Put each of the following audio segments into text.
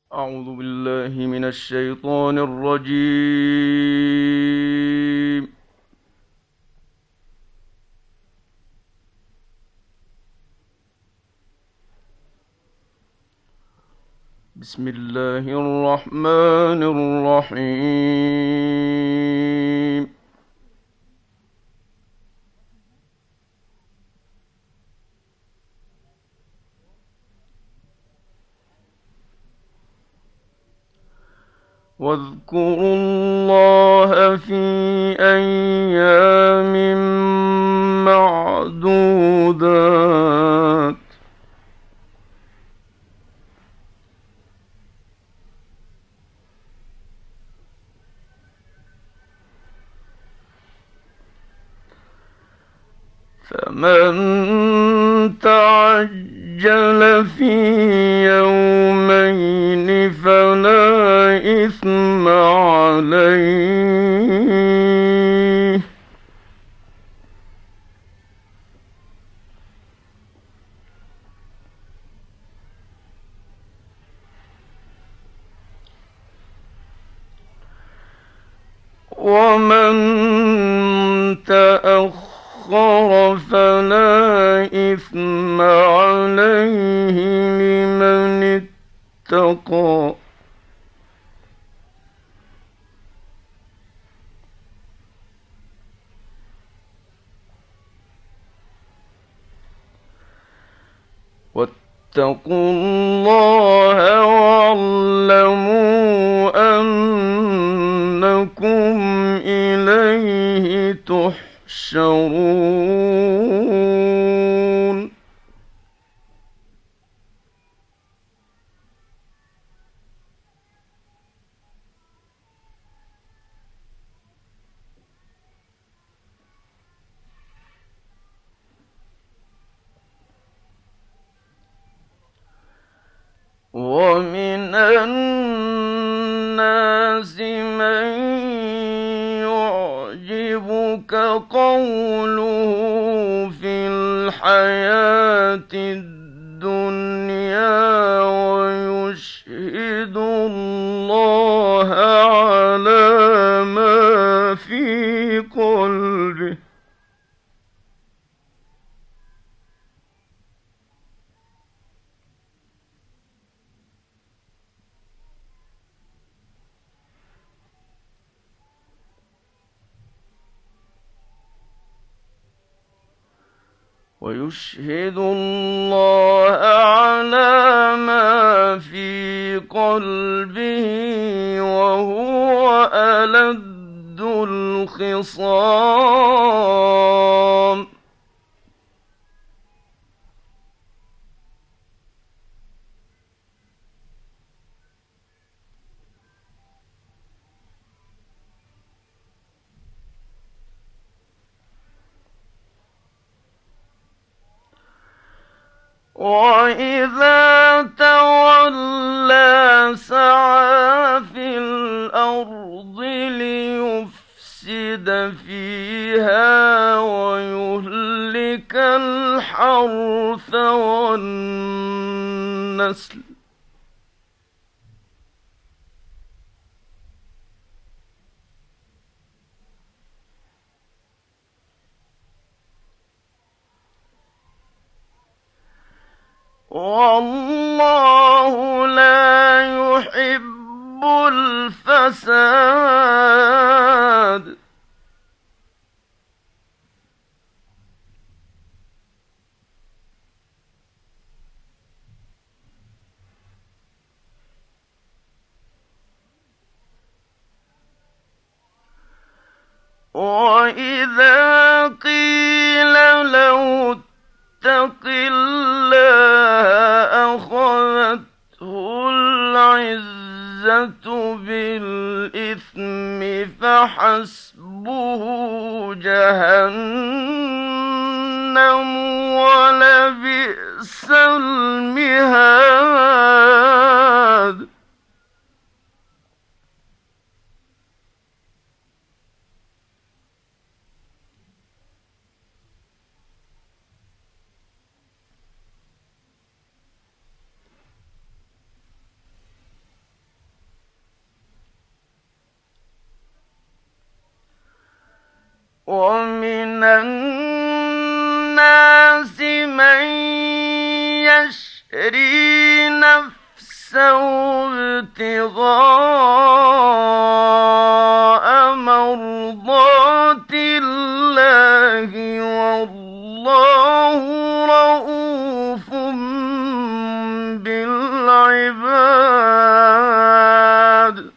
أعوذ بالله من الشيطان الرجيم. بسم الله الرحمن الرحيم. واذكروا الله في أيام معدودات. فمن تعجل في يومين فلا إثم عليه، ومن تأخر فلا إثم عليه لمن اتقى. واتقوا الله واعلموا أنكم إليه تحشرون. ومن الناس من يعجبك قوله في الحياة الدنيا ويشهد الله على ما في قلبه، ويشهد الله على ما في قلبه وهو ألد الخصام. وإذا تولى سعى في الأرض ليفسد فيها ويهلك الحرث والنسل. والله لا يحب الفساد. وإذا قيل له اتق الله أخذته العزة بالإثم فحسبه جهنم ولبئس المهاد. ومن الناس من يشري نفسه ابتغاء مرضات الله، والله رءوف بالعباد.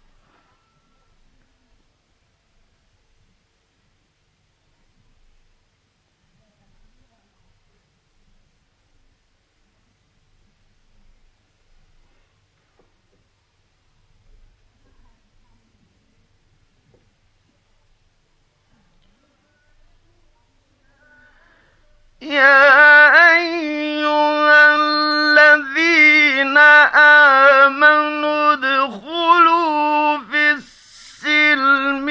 يا أيها الذين آمنوا ادخلوا في السلم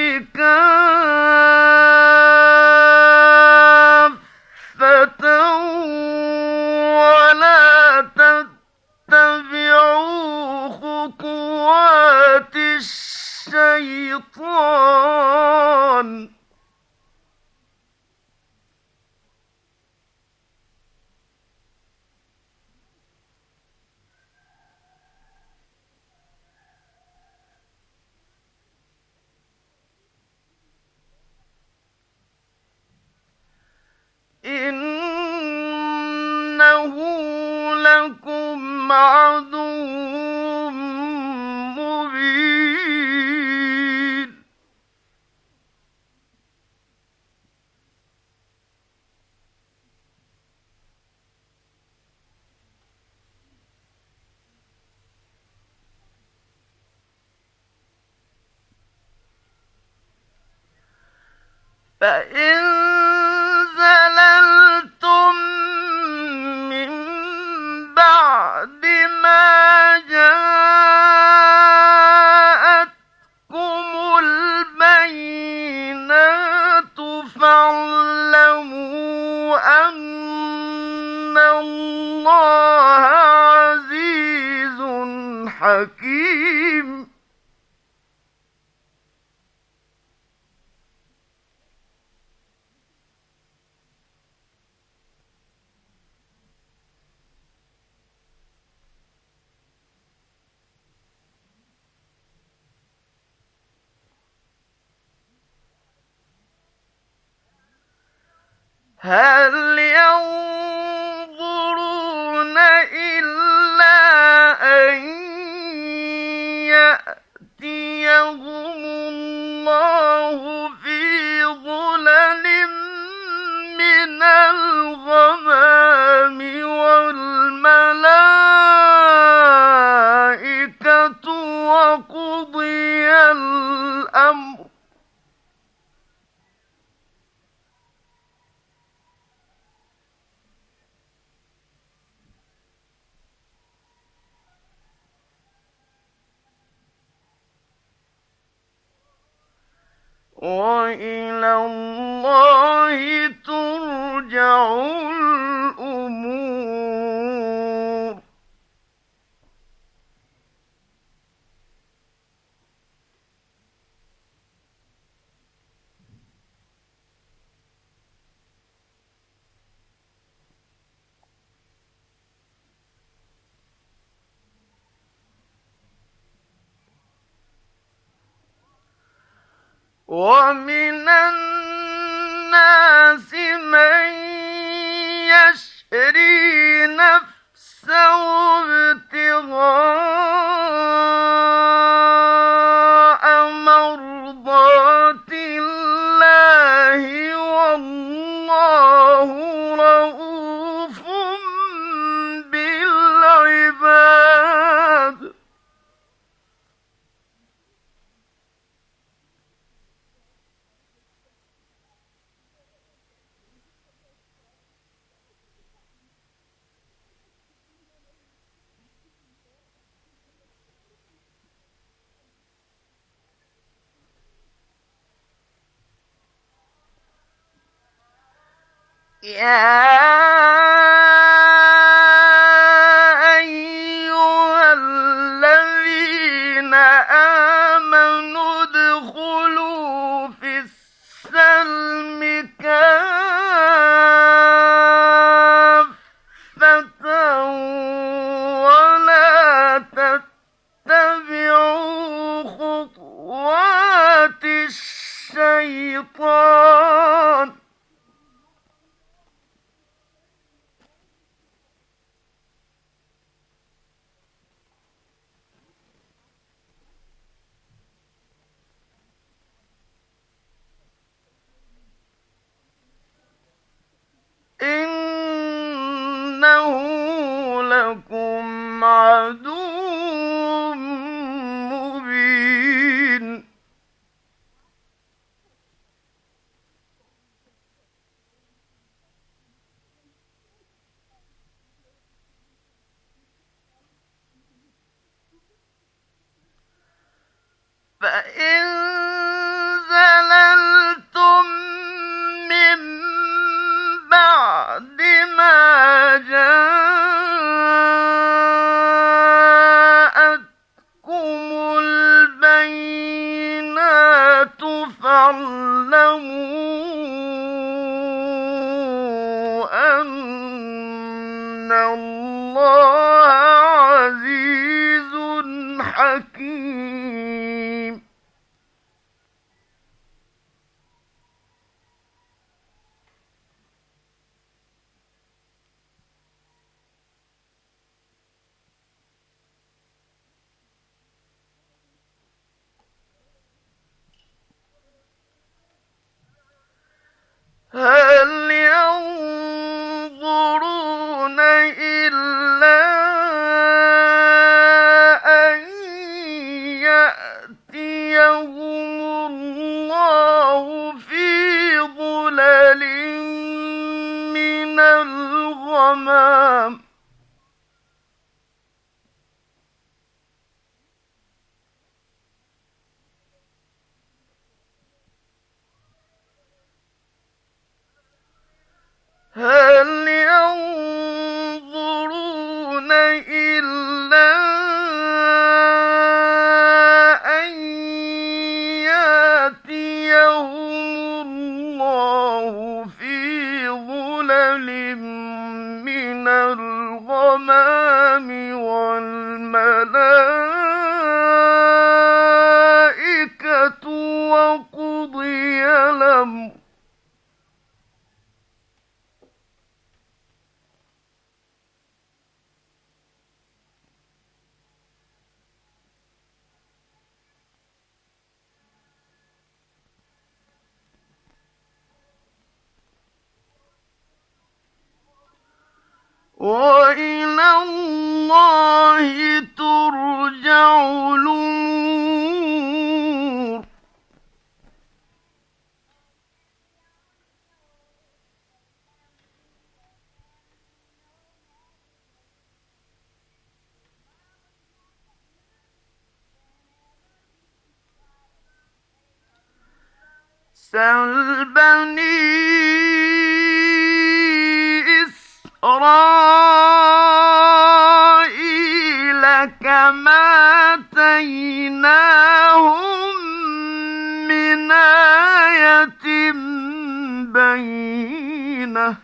كافة ولا تتبعوا خطوات الشيطان، إنه لكم عدو مبين. فإن زللتم من بعد ما جاءتكم البينات فاعلموا أن الله عزيز حكيم. هل ينظرون إلا أن يأتيهم الله في ظلل من الغمام والملائكة وقضي الأمر؟ وإلى الله ترجع الأمور. ومن الناس من يشري نفسه ابتغاء مرضات الله، والله رءوف بالعباد. يا أيها الذين آمنوا ادخلوا في السلم لكم عدو مبين فإن زللتم من بعد ما جاءتكم البينات فاعلموا أن الله عزيز حكيم هل ينظرون إلا أن يأتيهم الله في ظلل من الغمام هل ينظرون إلا أن يأتيهم الله في ظلل من الغمام والملائكة وقضي الأمر وإلى الله ترجع الأمور سل بني إسرائيل كم آتيناهم من آية بينة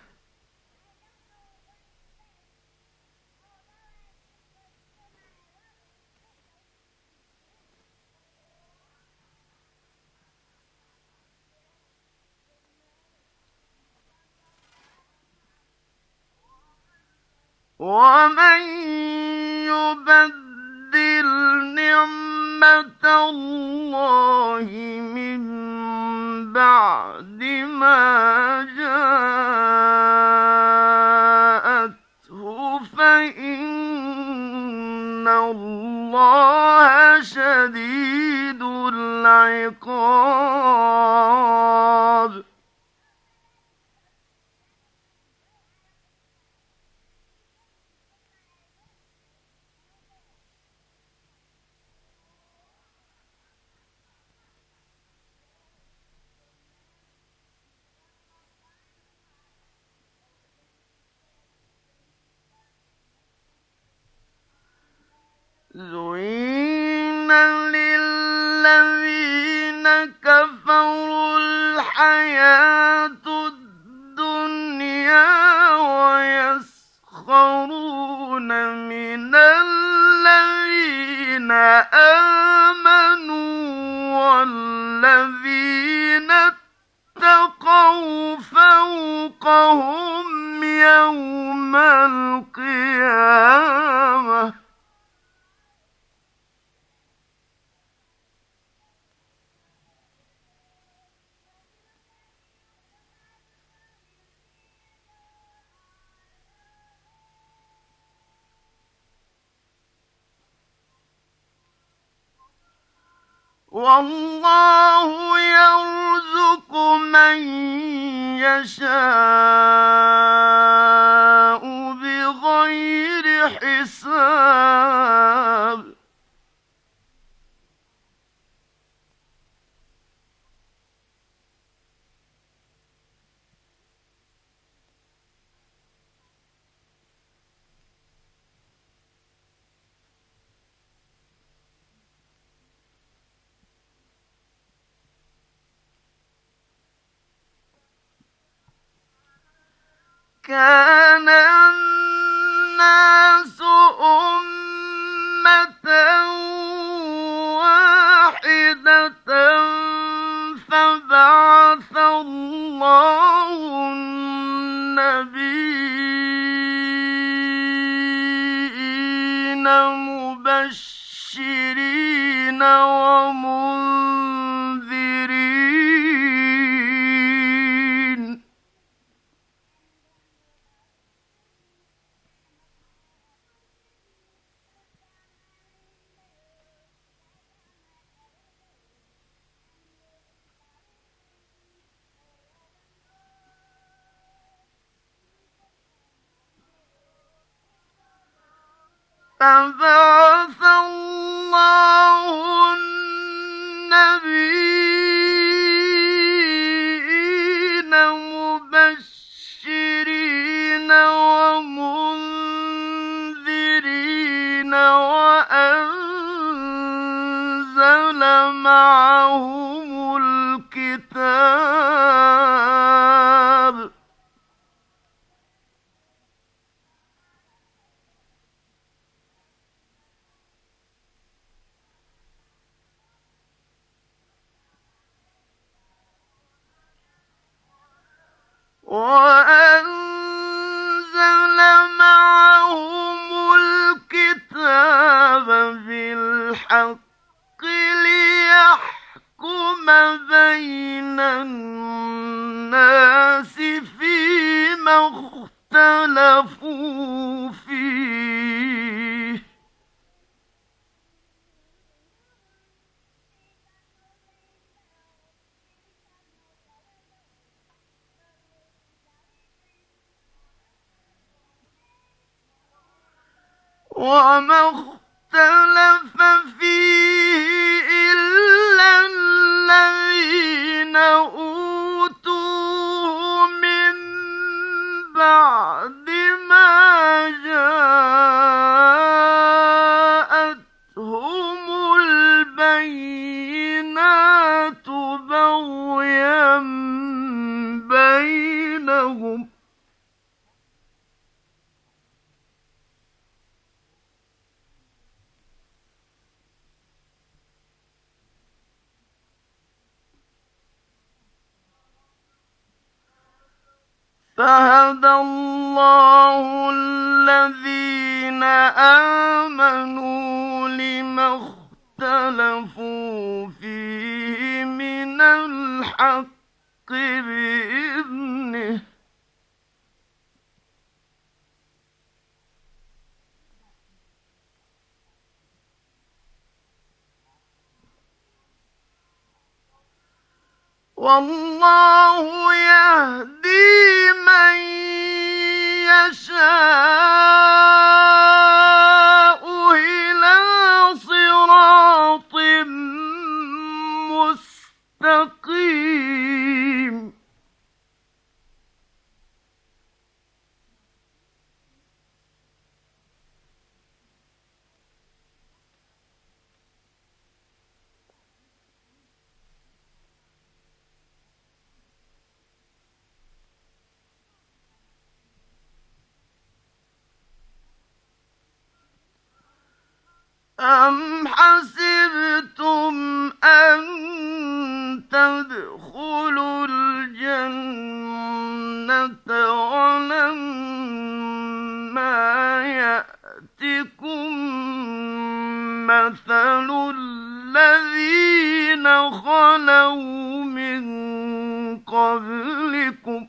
ومن يبدل نعمة الله من بعد ما جاءته فإن الله شديد العقاب زين للذين كفروا الحياة الدنيا ويسخرون من الذين آمنوا والذين اتقوا فوقهم يوم القيامة والله يرزق من يشاء بغير حساب. كان الناس أمة واحدة فبعث الله النبيين مبشرين ومنذرين. فبعث الله النبيين مبشرين ومنذرين وأنزل معهم الكتاب بالحق ليحكم بين الناس فيما اختلفوا فيه. وما اختلف فيه إلا الذين أوتوه من بعد ما جاءتهم البينات بغيا بينهم. فهدى الله الذين آمنوا لما اختلفوا فيه من الحق بإذنه. والله يهدي من يشاء إلى صراط مستقيم. أم حسبتم أن تدخلوا الجنة ولما يأتكم مثل الذين خلوا من قبلكم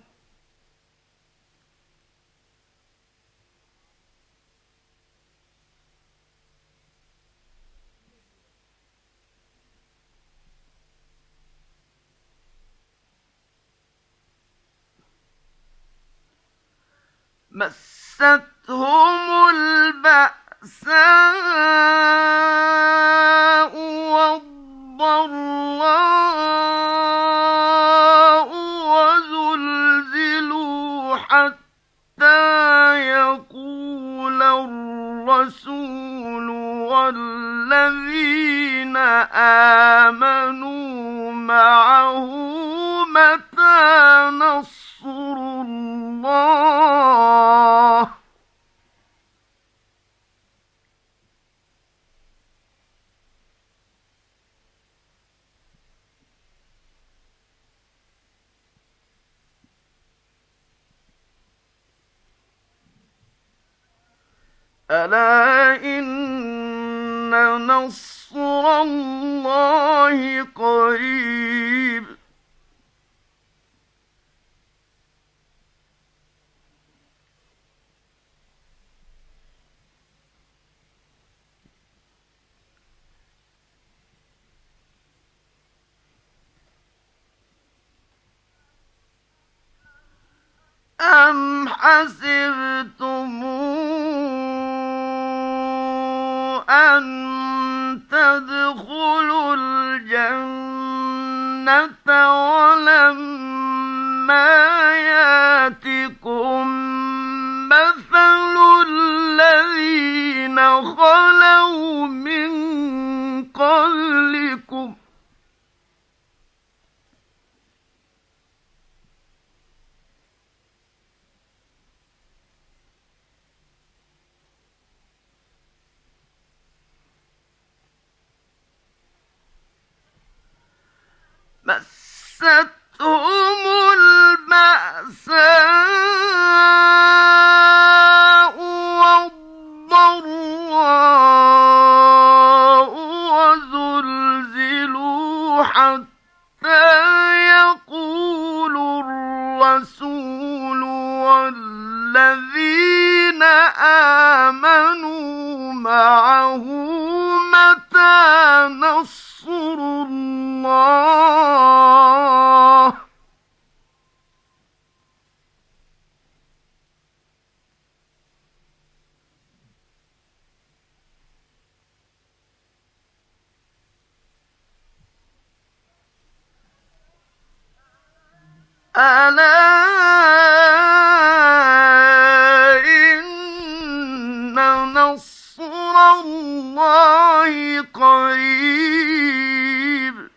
مستهم البأساء والضراء وزلزلوا حتى يقول الرسول والذين آمنوا معه متى نصر الله. ألا إن نصر الله قريب. أم حسبتم أن تدخلوا الجنة ولما ياتكم مثل الذين خلوا من قبلكم مستهم البأساء والضراء وزلزلوا حتى يقول الرسول والذين آمنوا معه متى نصر الله. ألا إن نصر الله قريب.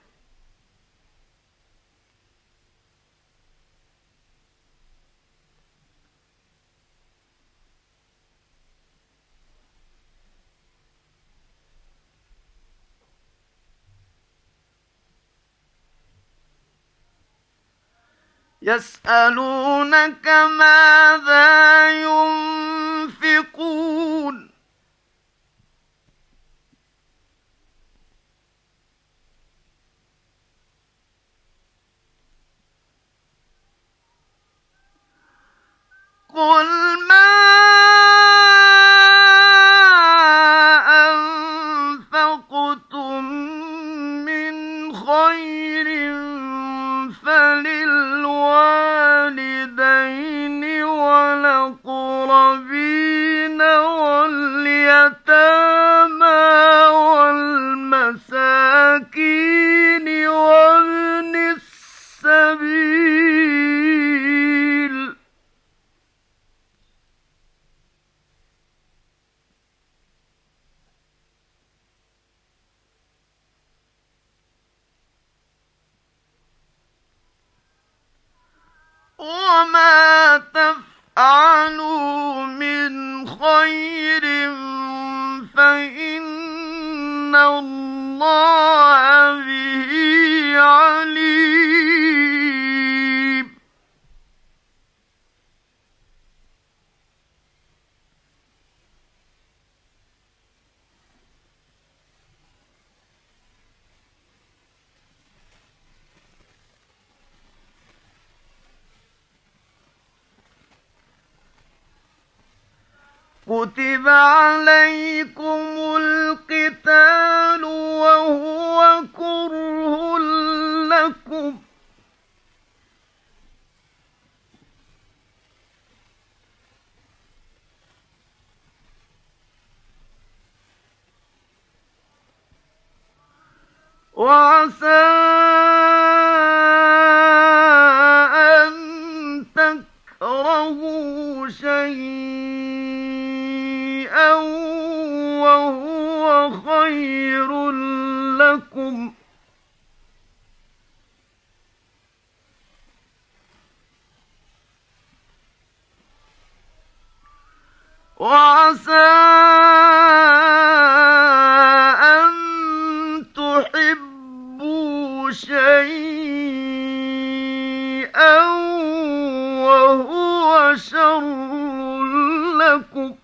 يسألونك ماذا ينفقون قل ما أنفقتم من خير فللوالدين والأقربين واليتامى والمساكين وابن السبيل. وما تفعلوا من خير فإن الله به عليم. كتب عليكم القتال وهو كره لكم وعسى أن تكرهوا شيئا وهو خير لكم، وعسى أن تحبوا شيئا وهو شر لكم،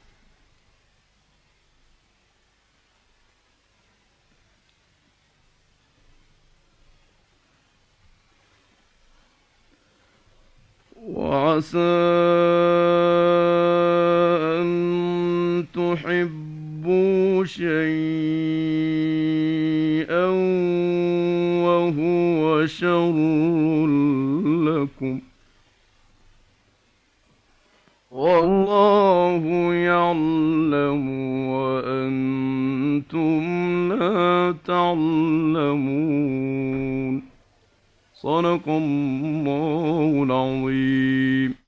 وعسى أن تحبوا شيئا وهو شر لكم، والله يعلم وأنتم لا تعلمون. صدق الله العظيم.